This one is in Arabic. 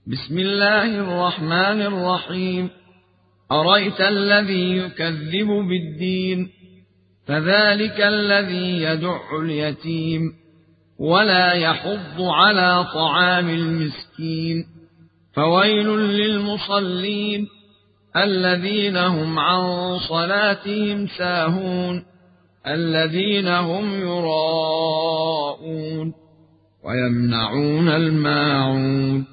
بسم الله الرحمن الرحيم. أرأيت الذي يكذب بالدين فذلك الذي يدع اليتيم ولا يحض على طعام المسكين فويل للمصلين الذين هم عن صلاتهم ساهون الذين هم يراءون ويمنعون الماعون